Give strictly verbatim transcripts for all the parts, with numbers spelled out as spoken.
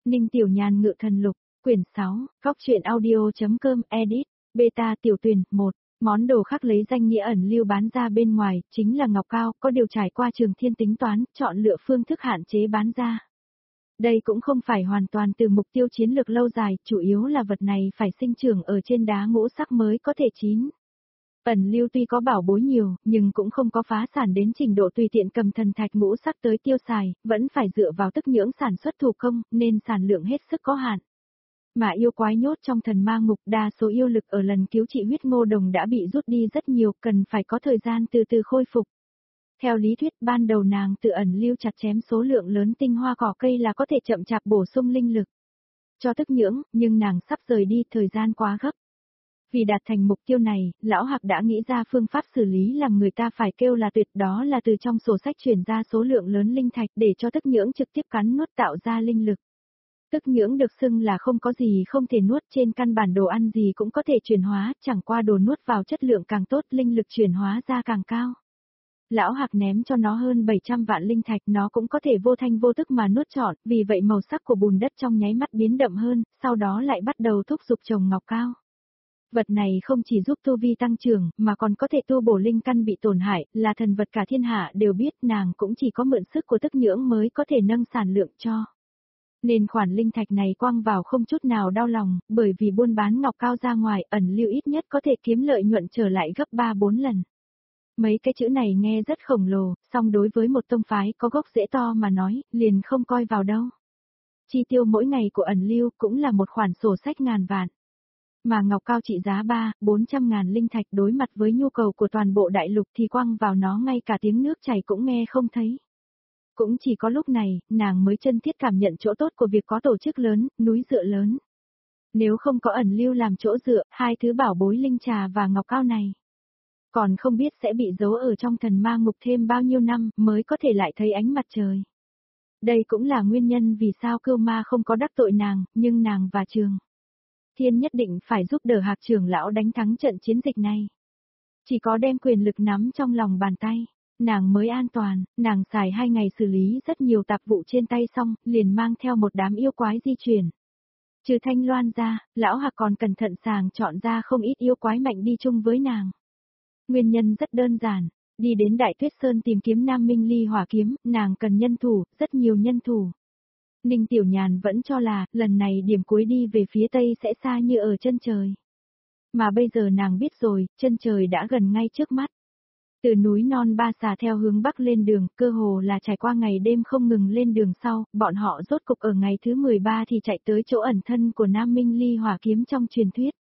Ninh Tiểu Nhàn ngự thần lục, quyển sáu, góc truyện audio.com, edit, beta tiểu tuyển, một. Món đồ khác lấy danh nghĩa ẩn lưu bán ra bên ngoài, chính là ngọc cao, có điều trải qua Trường Thiên tính toán, chọn lựa phương thức hạn chế bán ra. Đây cũng không phải hoàn toàn từ mục tiêu chiến lược lâu dài, chủ yếu là vật này phải sinh trưởng ở trên đá ngũ sắc mới có thể chín. Ẩn lưu tuy có bảo bối nhiều, nhưng cũng không có phá sản đến trình độ tùy tiện cầm thần thạch ngũ sắc tới tiêu xài, vẫn phải dựa vào tức nhưỡng sản xuất thủ công, nên sản lượng hết sức có hạn. Mà yêu quái nhốt trong thần ma ngục, đa số yêu lực ở lần cứu trị huyết ngô đồng đã bị rút đi rất nhiều, cần phải có thời gian từ từ khôi phục. Theo lý thuyết ban đầu nàng tự ẩn lưu chặt chém số lượng lớn tinh hoa cỏ cây là có thể chậm chạp bổ sung linh lực cho tức nhưỡng, nhưng nàng sắp rời đi, thời gian quá gấp. Vì đạt thành mục tiêu này, lão Hạc đã nghĩ ra phương pháp xử lý làm người ta phải kêu là tuyệt, đó là từ trong sổ sách chuyển ra số lượng lớn linh thạch để cho tức nhưỡng trực tiếp cắn nuốt tạo ra linh lực. Tức nhưỡng được xưng là không có gì không thể nuốt, trên căn bản đồ ăn gì cũng có thể chuyển hóa, chẳng qua đồ nuốt vào chất lượng càng tốt, linh lực chuyển hóa ra càng cao. Lão Hạc ném cho nó hơn bảy trăm vạn linh thạch, nó cũng có thể vô thanh vô tức mà nuốt trọn, vì vậy màu sắc của bùn đất trong nháy mắt biến đậm hơn, sau đó lại bắt đầu thúc giục trồng ngọc cao. Vật này không chỉ giúp tu vi tăng trưởng, mà còn có thể tu bổ linh căn bị tổn hại, là thần vật cả thiên hạ đều biết, nàng cũng chỉ có mượn sức của tức nhưỡng mới có thể nâng sản lượng cho. Nên khoản linh thạch này quăng vào không chút nào đau lòng, bởi vì buôn bán ngọc cao ra ngoài, ẩn lưu ít nhất có thể kiếm lợi nhuận trở lại gấp ba bốn lần. Mấy cái chữ này nghe rất khổng lồ, song đối với một tông phái có gốc rễ to mà nói, liền không coi vào đâu. Chi tiêu mỗi ngày của ẩn lưu cũng là một khoản sổ sách ngàn vạn. Mà ngọc cao trị giá ba, bốn trăm ngàn linh thạch, đối mặt với nhu cầu của toàn bộ đại lục thì quăng vào nó ngay cả tiếng nước chảy cũng nghe không thấy. Cũng chỉ có lúc này, nàng mới chân thiết cảm nhận chỗ tốt của việc có tổ chức lớn, núi dựa lớn. Nếu không có ẩn lưu làm chỗ dựa, hai thứ bảo bối linh trà và ngọc cao này, còn không biết sẽ bị giấu ở trong thần ma ngục thêm bao nhiêu năm mới có thể lại thấy ánh mặt trời. Đây cũng là nguyên nhân vì sao Cưu Ma không có đắc tội nàng, nhưng nàng và Trường Thiên nhất định phải giúp đỡ Hạc trưởng lão đánh thắng trận chiến dịch này. Chỉ có đem quyền lực nắm trong lòng bàn tay, nàng mới an toàn. Nàng xài hai ngày xử lý rất nhiều tạp vụ trên tay xong, liền mang theo một đám yêu quái di chuyển. Trừ Thanh Loan ra, lão Hạc còn cẩn thận sàng chọn ra không ít yêu quái mạnh đi chung với nàng. Nguyên nhân rất đơn giản, đi đến Đại Tuyết Sơn tìm kiếm Nam Minh Ly hỏa kiếm, nàng cần nhân thủ, rất nhiều nhân thủ. Ninh Tiểu Nhàn vẫn cho là, lần này điểm cuối đi về phía Tây sẽ xa như ở chân trời. Mà bây giờ nàng biết rồi, chân trời đã gần ngay trước mắt. Từ núi non Ba Xà theo hướng Bắc lên đường, cơ hồ là trải qua ngày đêm không ngừng lên đường sau, bọn họ rốt cục ở ngày thứ mười ba thì chạy tới chỗ ẩn thân của Nam Minh Ly hỏa kiếm trong truyền thuyết.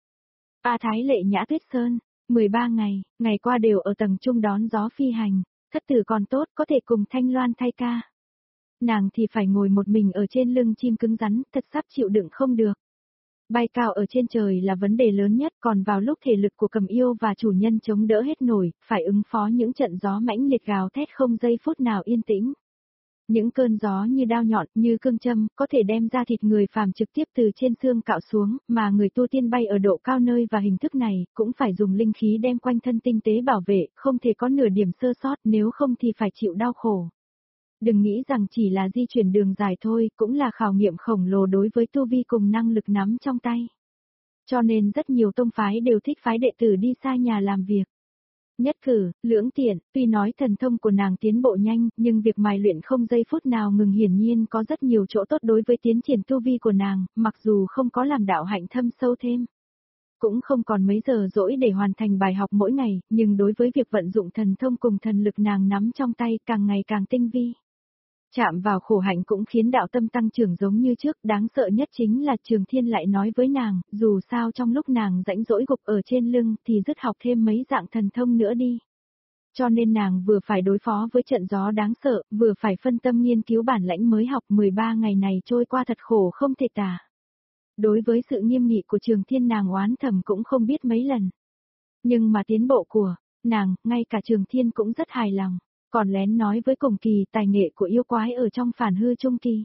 A Thái Lệ Nhã Tuyết Sơn, mười ba ngày, ngày qua đều ở tầng trung đón gió phi hành, thất tử còn tốt có thể cùng Thanh Loan thay ca. Nàng thì phải ngồi một mình ở trên lưng chim cứng rắn, thật sắp chịu đựng không được. Bay cao ở trên trời là vấn đề lớn nhất, còn vào lúc thể lực của cầm yêu và chủ nhân chống đỡ hết nổi, phải ứng phó những trận gió mãnh liệt gào thét không giây phút nào yên tĩnh. Những cơn gió như đao nhọn, như cương châm, có thể đem ra thịt người phàm trực tiếp từ trên xương cạo xuống, mà người tu tiên bay ở độ cao nơi và hình thức này, cũng phải dùng linh khí đem quanh thân tinh tế bảo vệ, không thể có nửa điểm sơ sót, nếu không thì phải chịu đau khổ. Đừng nghĩ rằng chỉ là di chuyển đường dài thôi, cũng là khảo nghiệm khổng lồ đối với tu vi cùng năng lực nắm trong tay. Cho nên rất nhiều tông phái đều thích phái đệ tử đi xa nhà làm việc. Nhất cử, lưỡng tiện, tuy nói thần thông của nàng tiến bộ nhanh, nhưng việc mài luyện không giây phút nào ngừng hiển nhiên có rất nhiều chỗ tốt đối với tiến triển tu vi của nàng, mặc dù không có làm đạo hạnh thâm sâu thêm. Cũng không còn mấy giờ rỗi để hoàn thành bài học mỗi ngày, nhưng đối với việc vận dụng thần thông cùng thần lực nàng nắm trong tay càng ngày càng tinh vi. Chạm vào khổ hạnh cũng khiến đạo tâm tăng trưởng giống như trước, đáng sợ nhất chính là Trường Thiên lại nói với nàng, dù sao trong lúc nàng rãnh rỗi gục ở trên lưng thì dứt học thêm mấy dạng thần thông nữa đi. Cho nên nàng vừa phải đối phó với trận gió đáng sợ, vừa phải phân tâm nghiên cứu bản lãnh mới học. Mười ba ngày này trôi qua thật khổ không thể tả. Đối với sự nghiêm nghị của Trường Thiên nàng oán thầm cũng không biết mấy lần. Nhưng mà tiến bộ của nàng, ngay cả Trường Thiên cũng rất hài lòng. Còn lén nói với Cùng Kỳ tài nghệ của yêu quái ở trong phản hư trung kỳ.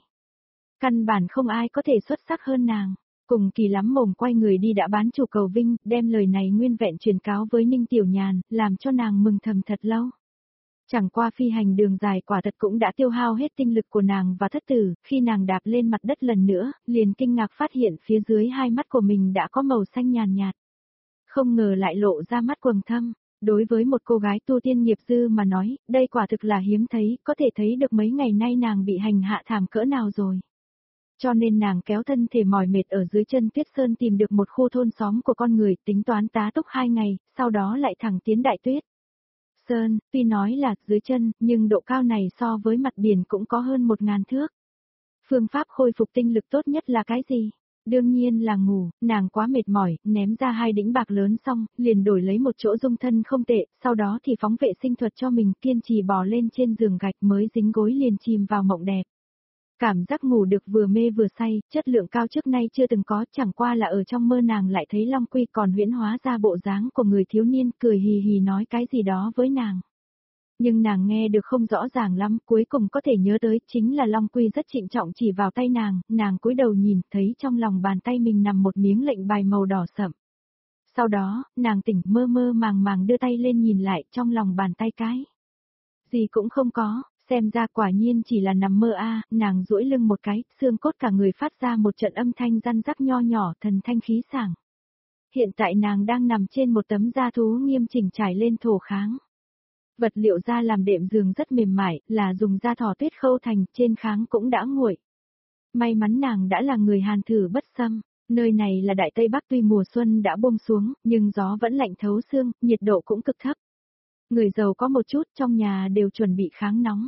Căn bản không ai có thể xuất sắc hơn nàng. Cùng Kỳ lắm mồm quay người đi đã bán chủ cầu vinh, đem lời này nguyên vẹn truyền cáo với Ninh Tiểu Nhàn, làm cho nàng mừng thầm thật lâu. Chẳng qua phi hành đường dài quả thật cũng đã tiêu hao hết tinh lực của nàng và thất tử, khi nàng đạp lên mặt đất lần nữa, liền kinh ngạc phát hiện phía dưới hai mắt của mình đã có màu xanh nhàn nhạt. Không ngờ lại lộ ra mắt quầng thâm. Đối với một cô gái tu tiên nghiệp dư mà nói, đây quả thực là hiếm thấy, có thể thấy được mấy ngày nay nàng bị hành hạ thảm cỡ nào rồi. Cho nên nàng kéo thân thể mỏi mệt ở dưới chân Tuyết Sơn tìm được một khu thôn xóm của con người, tính toán tá túc hai ngày, sau đó lại thẳng tiến Đại Tuyết Sơn, tuy nói là dưới chân, nhưng độ cao này so với mặt biển cũng có hơn một ngàn thước. Phương pháp khôi phục tinh lực tốt nhất là cái gì? Đương nhiên là ngủ, nàng quá mệt mỏi, ném ra hai đĩnh bạc lớn xong, liền đổi lấy một chỗ dung thân không tệ, sau đó thì phóng vệ sinh thuật cho mình, kiên trì bò lên trên giường gạch mới dính gối liền chìm vào mộng đẹp. Cảm giác ngủ được vừa mê vừa say, chất lượng cao trước nay chưa từng có, chẳng qua là ở trong mơ nàng lại thấy Long Quy còn huyễn hóa ra bộ dáng của người thiếu niên, cười hì hì nói cái gì đó với nàng. Nhưng nàng nghe được không rõ ràng lắm, cuối cùng có thể nhớ tới chính là Long Quy rất trịnh trọng chỉ vào tay nàng, nàng cúi đầu nhìn thấy trong lòng bàn tay mình nằm một miếng lệnh bài màu đỏ sậm. Sau đó, nàng tỉnh mơ mơ màng màng đưa tay lên nhìn lại trong lòng bàn tay cái. Gì cũng không có, xem ra quả nhiên chỉ là nằm mơ a. Nàng duỗi lưng một cái, xương cốt cả người phát ra một trận âm thanh răn rắc nho nhỏ, thần thanh khí sảng. Hiện tại nàng đang nằm trên một tấm da thú nghiêm chỉnh trải lên thổ kháng. Vật liệu da làm đệm giường rất mềm mại, là dùng da thỏ tuyết khâu thành, trên kháng cũng đã nguội. May mắn nàng đã là người Hàn thử bất xâm, nơi này là Đại Tây Bắc, tuy mùa xuân đã buông xuống, nhưng gió vẫn lạnh thấu xương, nhiệt độ cũng cực thấp. Người giàu có một chút, trong nhà đều chuẩn bị kháng nóng.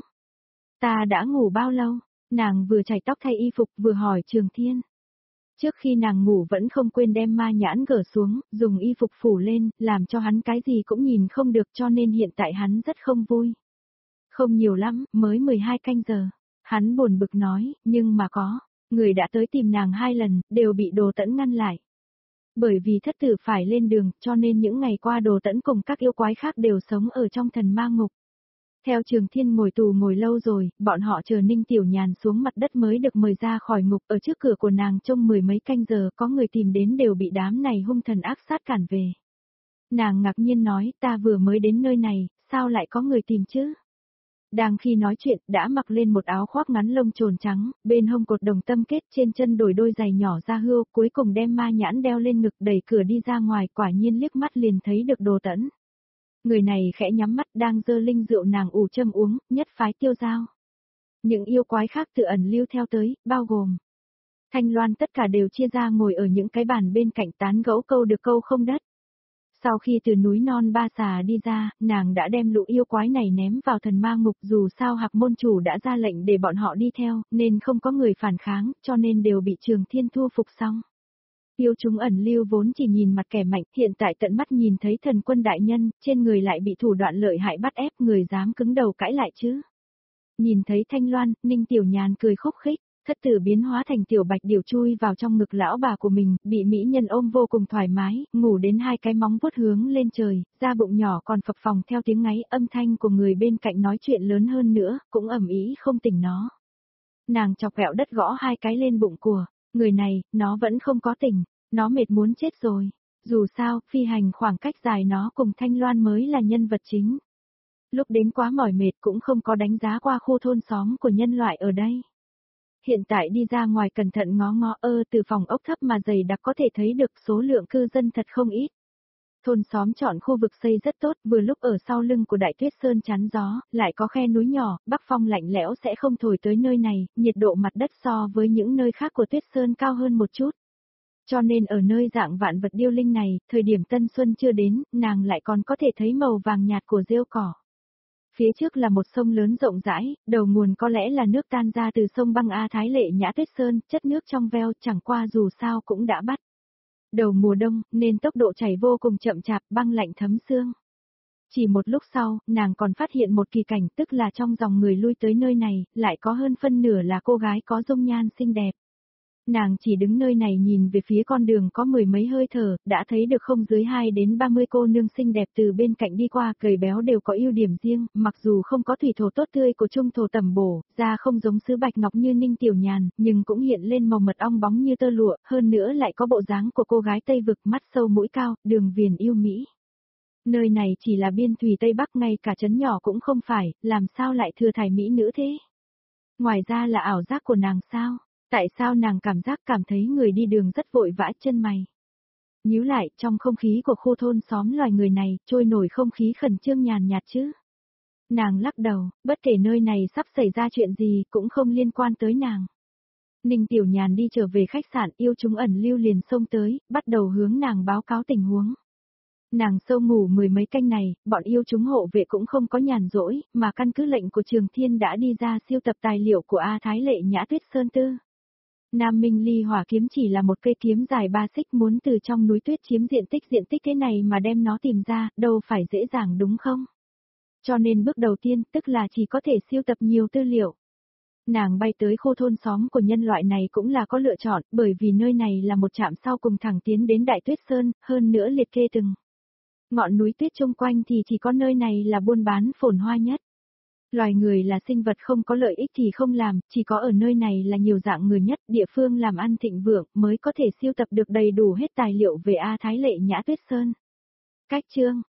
Ta đã ngủ bao lâu? Nàng vừa chải tóc thay y phục vừa hỏi Trường Thiên. Trước khi nàng ngủ vẫn không quên đem ma nhãn gỡ xuống, dùng y phục phủ lên, làm cho hắn cái gì cũng nhìn không được, cho nên hiện tại hắn rất không vui. Không nhiều lắm, mới mười hai canh giờ. Hắn buồn bực nói, nhưng mà có, người đã tới tìm nàng hai lần, đều bị Đồ Tẫn ngăn lại. Bởi vì thất tử phải lên đường, cho nên những ngày qua Đồ Tẫn cùng các yêu quái khác đều sống ở trong thần ma ngục. Theo Trường Thiên ngồi tù ngồi lâu rồi, bọn họ chờ Ninh Tiểu Nhàn xuống mặt đất mới được mời ra khỏi ngục, ở trước cửa của nàng trông mười mấy canh giờ, có người tìm đến đều bị đám này hung thần ác sát cản về. Nàng ngạc nhiên nói, ta vừa mới đến nơi này, sao lại có người tìm chứ? Đang khi nói chuyện, đã mặc lên một áo khoác ngắn lông trồn trắng, bên hông cột đồng tâm kết, trên chân đổi đôi giày nhỏ da hươu, cuối cùng đem ma nhãn đeo lên ngực, đẩy cửa đi ra ngoài, quả nhiên liếc mắt liền thấy được Đồ Tẫn. Người này khẽ nhắm mắt, đang dơ linh rượu nàng ủ châm uống, nhất phái tiêu dao. Những yêu quái khác tự ẩn lưu theo tới, bao gồm Thanh Loan, tất cả đều chia ra ngồi ở những cái bàn bên cạnh tán gẫu câu được câu không đất. Sau khi từ núi non Ba Xà đi ra, nàng đã đem lũ yêu quái này ném vào thần ma ngục, dù sao Hạc môn chủ đã ra lệnh để bọn họ đi theo, nên không có người phản kháng, cho nên đều bị Trường Thiên thu phục xong. Yêu chúng ẩn lưu vốn chỉ nhìn mặt kẻ mạnh, hiện tại tận mắt nhìn thấy thần quân đại nhân, trên người lại bị thủ đoạn lợi hại bắt ép, người dám cứng đầu cãi lại chứ. Nhìn thấy Thanh Loan, Ninh Tiểu Nhàn cười khúc khích, thất tử biến hóa thành tiểu bạch điểu chui vào trong ngực lão bà của mình, bị mỹ nhân ôm vô cùng thoải mái, ngủ đến hai cái móng vuốt hướng lên trời, da bụng nhỏ còn phập phồng theo tiếng ngáy, âm thanh của người bên cạnh nói chuyện lớn hơn nữa, cũng ầm ĩ không tỉnh nó. Nàng chọc ghẹo đất gõ hai cái lên bụng của người này, nó vẫn không có tỉnh, nó mệt muốn chết rồi. Dù sao, phi hành khoảng cách dài nó cùng Thanh Loan mới là nhân vật chính. Lúc đến quá mỏi mệt cũng không có đánh giá qua khu thôn xóm của nhân loại ở đây. Hiện tại đi ra ngoài cẩn thận ngó ngó ơ từ phòng ốc thấp mà dày đặc có thể thấy được số lượng cư dân thật không ít. Thôn xóm chọn khu vực xây rất tốt, vừa lúc ở sau lưng của Đại Tuyết Sơn chắn gió, lại có khe núi nhỏ, bắc phong lạnh lẽo sẽ không thổi tới nơi này, nhiệt độ mặt đất so với những nơi khác của Tuyết Sơn cao hơn một chút. Cho nên ở nơi dạng vạn vật điêu linh này, thời điểm tân xuân chưa đến, nàng lại còn có thể thấy màu vàng nhạt của rêu cỏ. Phía trước là một sông lớn rộng rãi, đầu nguồn có lẽ là nước tan ra từ sông băng A Thái Lệ Nhã Tuyết Sơn, chất nước trong veo, chẳng qua dù sao cũng đã bắt đầu mùa đông, nên tốc độ chảy vô cùng chậm chạp, băng lạnh thấm xương. Chỉ một lúc sau, nàng còn phát hiện một kỳ cảnh, tức là trong dòng người lui tới nơi này, lại có hơn phân nửa là cô gái có dung nhan xinh đẹp. Nàng chỉ đứng nơi này nhìn về phía con đường có mười mấy hơi thở, đã thấy được không dưới hai đến ba mươi cô nương xinh đẹp từ bên cạnh đi qua, gầy béo đều có ưu điểm riêng, mặc dù không có thủy thổ tốt tươi của trung thổ tầm bổ, da không giống sứ bạch ngọc như Ninh Tiểu Nhàn, nhưng cũng hiện lên màu mật ong bóng như tơ lụa, hơn nữa lại có bộ dáng của cô gái Tây vực, mắt sâu mũi cao, đường viền yêu mỹ. Nơi này chỉ là biên thùy Tây Bắc, ngay cả trấn nhỏ cũng không phải, làm sao lại thừa thải mỹ nữ thế? Ngoài ra là ảo giác của nàng sao? Tại sao nàng cảm giác cảm thấy người đi đường rất vội vã, chân mày nhíu lại, trong không khí của khu thôn xóm loài người này, trôi nổi không khí khẩn trương nhàn nhạt chứ? Nàng lắc đầu, bất kể nơi này sắp xảy ra chuyện gì cũng không liên quan tới nàng. Ninh Tiểu Nhàn đi trở về khách sạn, yêu chúng ẩn lưu liền xông tới, bắt đầu hướng nàng báo cáo tình huống. Nàng sâu ngủ mười mấy canh này, bọn yêu chúng hộ vệ cũng không có nhàn rỗi, mà căn cứ lệnh của Trường Thiên đã đi ra siêu tập tài liệu của A Thái Lệ Nhã Tuyết Sơn Tư. Nam Minh Ly Hỏa kiếm chỉ là một cây kiếm dài ba xích, muốn từ trong núi tuyết chiếm diện tích diện tích thế này mà đem nó tìm ra, đâu phải dễ dàng đúng không? Cho nên bước đầu tiên, tức là chỉ có thể siêu tập nhiều tư liệu. Nàng bay tới khu thôn xóm của nhân loại này cũng là có lựa chọn, bởi vì nơi này là một trạm sau cùng thẳng tiến đến Đại Tuyết Sơn, hơn nữa liệt kê từng ngọn núi tuyết chung quanh thì chỉ có nơi này là buôn bán phồn hoa nhất. Loài người là sinh vật không có lợi ích thì không làm, chỉ có ở nơi này là nhiều dạng người nhất, địa phương làm ăn thịnh vượng mới có thể siêu tập được đầy đủ hết tài liệu về A Thái Lệ Nhã Tuyết Sơn. Cách chương